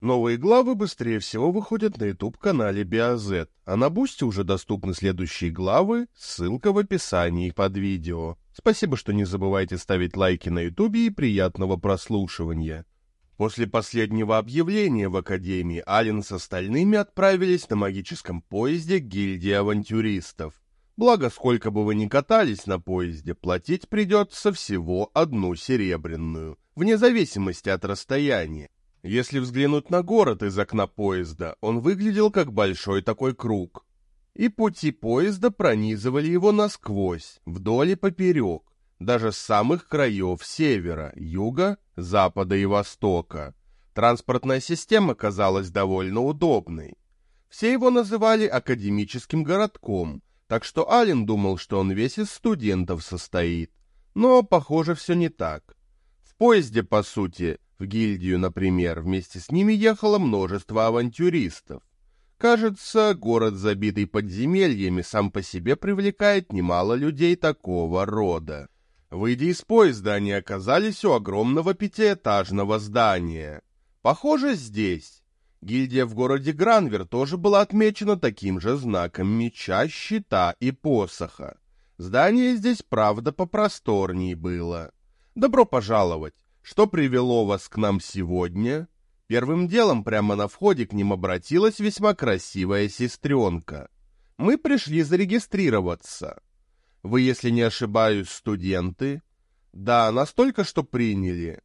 Новые главы быстрее всего выходят на YouTube-канале BioZ, а на Бусти уже доступны следующие главы, ссылка в описании под видео. Спасибо, что не забывайте ставить лайки на YouTube и приятного прослушивания. После последнего объявления в Академии Ален с остальными отправились на магическом поезде к гильдии авантюристов. Благо, сколько бы вы ни катались на поезде, платить придется всего 1 серебряную, вне зависимости от расстояния. Если взглянуть на город из окна поезда, он выглядел как большой такой круг. И пути поезда пронизывали его насквозь, вдоль и поперек, даже с самых краев севера, юга, запада и востока. Транспортная система казалась довольно удобной. Все его называли академическим городком, так что Ален думал, что он весь из студентов состоит. Но, похоже, все не так. В поезде, по сути, в гильдию, например, вместе с ними ехало множество авантюристов. Кажется, город, забитый подземельями, сам по себе привлекает немало людей такого рода. Выйдя из поезда, они оказались у огромного 5-этажного здания. Похоже, здесь. Гильдия в городе Гранвер тоже была отмечена таким же знаком меча, щита и посоха. Здание здесь, правда, попросторней было. Добро пожаловать! Что привело вас к нам сегодня? Первым делом прямо на входе к ним обратилась весьма красивая сестренка. Мы пришли зарегистрироваться. Вы, если не ошибаюсь, студенты? Да, настолько, что приняли.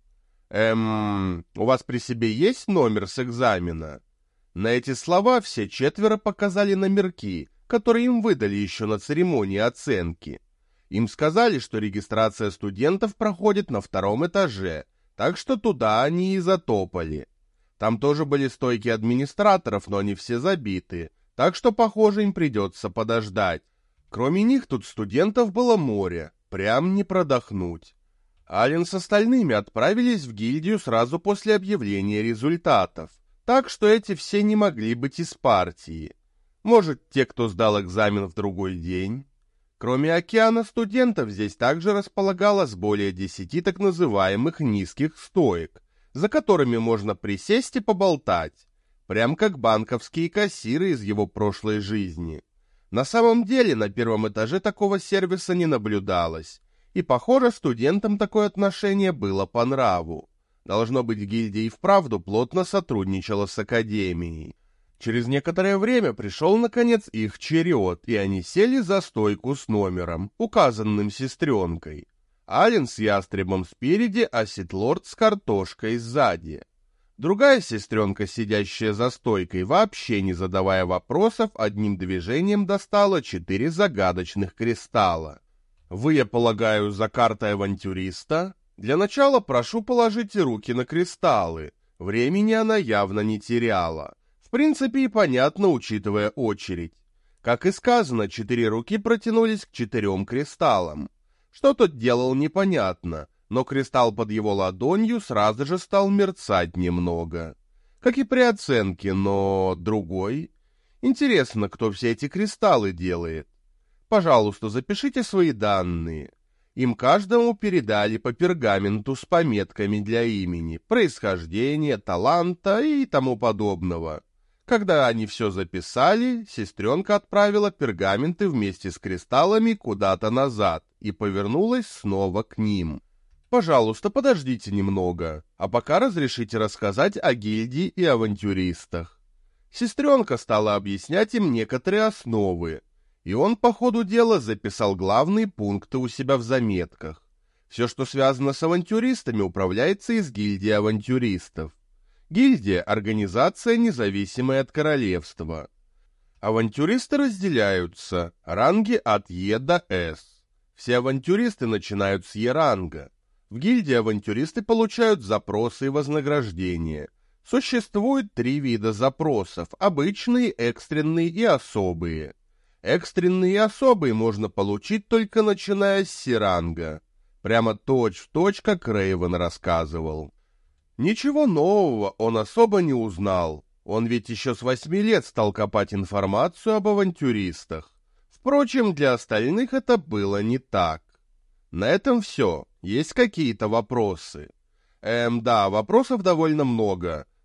У вас при себе есть номер с экзамена? На эти слова все 4 показали номерки, которые им выдали еще на церемонии оценки. Им сказали, что регистрация студентов проходит на 2-м этаже, так что туда они и затопали. Там тоже были стойки администраторов, но они все забиты, так что, похоже, им придется подождать. Кроме них тут студентов было море, прям не продохнуть. Ален с остальными отправились в гильдию сразу после объявления результатов, так что эти все не могли быть из партии. Может, те, кто сдал экзамен в другой день? Кроме океана студентов, здесь также располагалось более 10 так называемых низких стоек, за которыми можно присесть и поболтать, прям как банковские кассиры из его прошлой жизни. На самом деле, на 1-м этаже такого сервиса не наблюдалось, и, похоже, студентам такое отношение было по нраву. Должно быть, гильдия и вправду плотно сотрудничала с Академией. Через некоторое время пришел, наконец, их черед, и они сели за стойку с номером, указанным сестренкой. Ален с ястребом спереди, а Ситлорд с картошкой сзади. Другая сестренка, сидящая за стойкой, вообще не задавая вопросов, одним движением достала 4 загадочных кристалла. Вы, я полагаю, за картой авантюриста? Для начала прошу положите руки на кристаллы. Времени она явно не теряла. В принципе, и понятно, учитывая очередь. Как и сказано, 4 руки протянулись к 4 кристаллам. Что тот делал, непонятно, но кристалл под его ладонью сразу же стал мерцать немного. Как и при оценке, но другой. Интересно, кто все эти кристаллы делает. Пожалуйста, запишите свои данные. Им каждому передали по пергаменту с пометками для имени, происхождения, таланта и тому подобного. Когда они все записали, сестренка отправила пергаменты вместе с кристаллами куда-то назад и повернулась снова к ним. «Пожалуйста, подождите немного, а пока разрешите рассказать о гильдии и авантюристах». Сестренка стала объяснять им некоторые основы, и он по ходу дела записал главные пункты у себя в заметках. Все, что связано с авантюристами, управляется из гильдии авантюристов. Гильдия – организация, независимая от королевства. Авантюристы разделяются, ранги от Е до С. Все авантюристы начинают с Е ранга. В гильдии авантюристы получают запросы и вознаграждения. Существует 3 вида запросов – обычные, экстренные и особые. Экстренные и особые можно получить только начиная с Си ранга. Прямо точь-в-точь, как Рейвен рассказывал. Ничего нового он особо не узнал, он ведь еще с 8 лет стал копать информацию об авантюристах. Впрочем, для остальных это было не так. На этом все. Есть какие-то вопросы? Да, вопросов довольно много,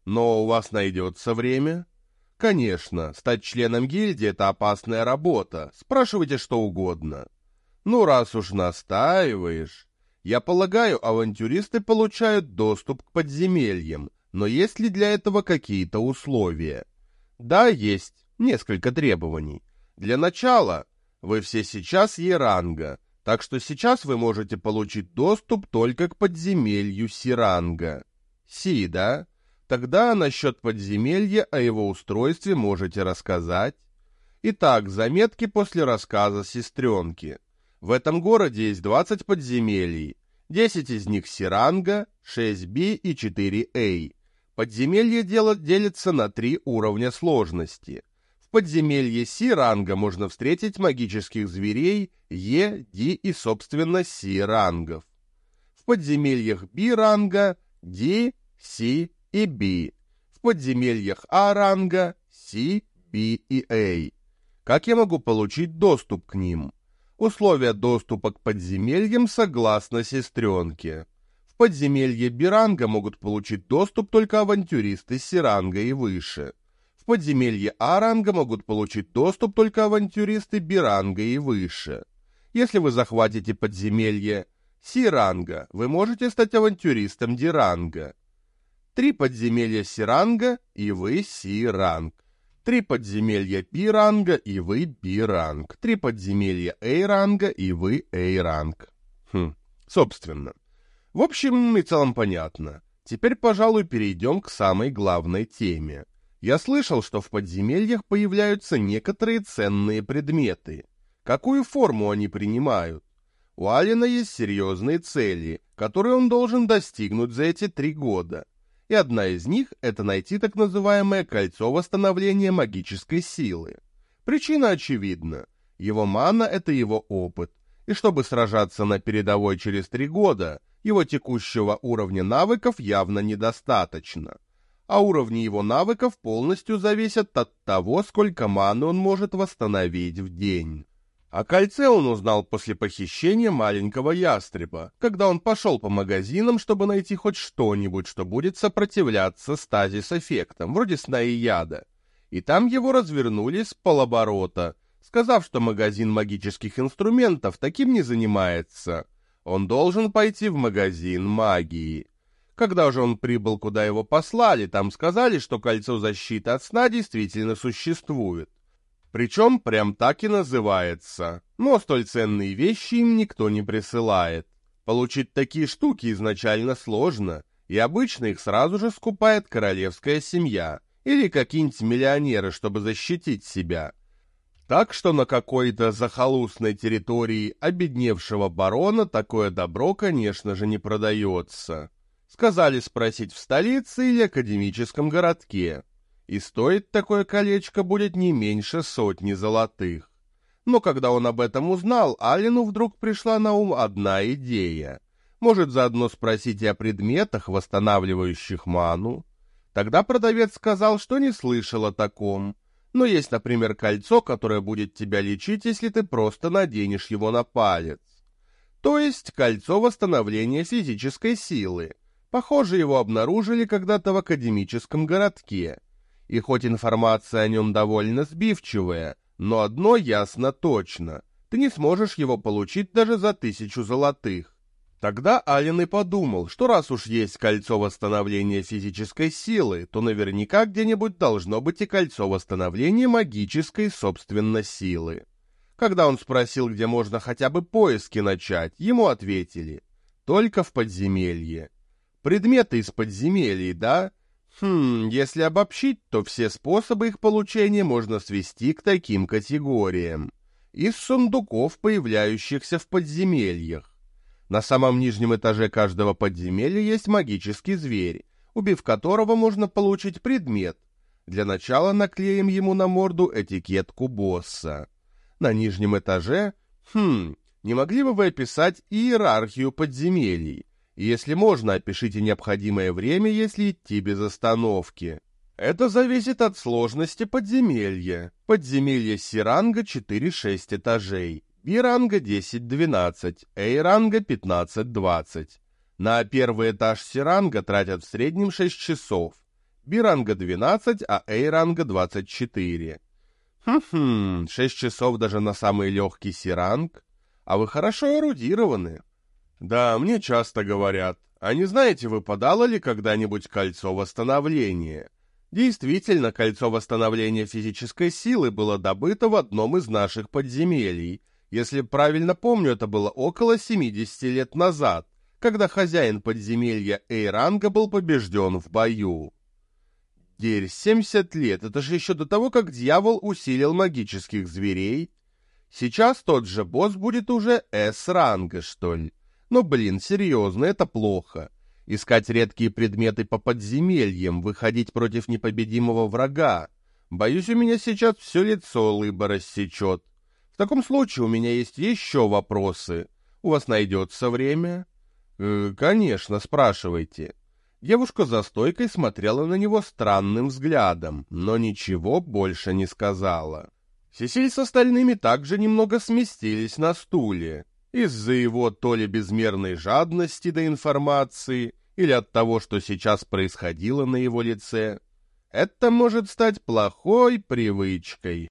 Но у вас найдется время? Конечно, стать членом гильдии — это опасная работа, спрашивайте что угодно. Ну, раз уж настаиваешь... Я полагаю, авантюристы получают доступ к подземельям, но есть ли для этого какие-то условия? Да, есть. Несколько требований. Для начала, вы все сейчас Е-ранга, так что сейчас вы можете получить доступ только к подземелью Си-ранга. Си, да? Тогда насчет подземелья о его устройстве можете рассказать. Итак, заметки после рассказа сестренки. В этом городе есть 20 подземелий. 10 из них Си-ранга, 6 Би и 4 Эй. Подземелье делится на 3 уровня сложности. В подземелье Си-ранга можно встретить магических зверей Е, Ди и, собственно, Си-рангов. В подземельях Би-ранга Ди, Си и Би. В подземельях А-ранга Си, Би и Эй. Как я могу получить доступ к ним? Условия доступа к подземельям согласно сестренке. В подземелье Биранга могут получить доступ только авантюристы Си-ранга и выше. В подземелье А-ранга могут получить доступ только авантюристы Биранга и выше. Если вы захватите подземелье Си-ранга, вы можете стать авантюристом Ди-ранга. 3 подземелья Си-ранга, и вы Си-ранг. 3 подземелья Би-ранга, и вы Би-ранг. 3 подземелья Эй-ранга, и вы Эй-ранг. Собственно. В общем и целом понятно. Теперь, пожалуй, перейдем к самой главной теме. Я слышал, что в подземельях появляются некоторые ценные предметы. Какую форму они принимают? У Алина есть серьезные цели, которые он должен достигнуть за эти 3 года. И одна из них — это найти так называемое кольцо восстановления магической силы. Причина очевидна. Его мана — это его опыт. И чтобы сражаться на передовой через 3 года, его текущего уровня навыков явно недостаточно. А уровни его навыков полностью зависят от того, сколько маны он может восстановить в день. О кольце он узнал после похищения маленького ястреба, когда он пошел по магазинам, чтобы найти хоть что-нибудь, что будет сопротивляться стазис-эффектам, вроде сна и яда. И там его развернули с полоборота, сказав, что магазин магических инструментов таким не занимается. Он должен пойти в магазин магии. Когда же он прибыл, куда его послали, там сказали, что кольцо защиты от сна действительно существует. Причем прям так и называется, но столь ценные вещи им никто не присылает. Получить такие штуки изначально сложно, и обычно их сразу же скупает королевская семья или какие-нибудь миллионеры, чтобы защитить себя. Так что на какой-то захолустной территории обедневшего барона такое добро, конечно же, не продается. Сказали спросить в столице или академическом городке. И стоит такое колечко будет не меньше 100 золотых. Но когда он об этом узнал, Алину вдруг пришла на ум одна идея. Может, заодно спросить и о предметах, восстанавливающих ману? Тогда продавец сказал, что не слышал о таком. Но есть, например, кольцо, которое будет тебя лечить, если ты просто наденешь его на палец. То есть кольцо восстановления физической силы. Похоже, его обнаружили когда-то в академическом городке. И хоть информация о нем довольно сбивчивая, но одно ясно точно — ты не сможешь его получить даже за 1000 золотых. Тогда Ален и подумал, что раз уж есть кольцо восстановления физической силы, то наверняка где-нибудь должно быть и кольцо восстановления магической, собственно, силы. Когда он спросил, где можно хотя бы поиски начать, ему ответили: только в подземелье. Предметы из подземелий, да? Если обобщить, то все способы их получения можно свести к таким категориям. Из сундуков, появляющихся в подземельях. На самом нижнем этаже каждого подземелья есть магический зверь, убив которого можно получить предмет. Для начала наклеим ему на морду этикетку босса. На нижнем этаже... не могли бы вы описать иерархию подземелий? Если можно, опишите необходимое время, если идти без остановки. Это зависит от сложности подземелья. Подземелье Си-ранга 4-6 этажей, Би-ранга 10-12, Эй-ранга 15-20. На первый этаж Си-ранга тратят в среднем 6 часов. Би ранга 12, а Эй ранга 24. 6 часов даже на самый легкий Си-ранг. А вы хорошо эрудированы. Да, мне часто говорят. А не знаете, выпадало ли когда-нибудь кольцо восстановления? Действительно, кольцо восстановления физической силы было добыто в одном из наших подземелий. Если правильно помню, это было около 70 лет назад, когда хозяин подземелья Эй-ранга был побежден в бою. Дерь, 70 лет, это же еще до того, как дьявол усилил магических зверей. Сейчас тот же босс будет уже С-ранга, что ли. Но, блин, серьезно, это плохо. Искать редкие предметы по подземельям, выходить против непобедимого врага. Боюсь, у меня сейчас все лицо лыбо рассечет. В таком случае у меня есть еще вопросы. У вас найдется время? Конечно, спрашивайте. Девушка за стойкой смотрела на него странным взглядом, но ничего больше не сказала. Сесиль с остальными также немного сместились на стуле. Из-за его то ли безмерной жадности до информации, или от того, что сейчас происходило на его лице. Это может стать плохой привычкой.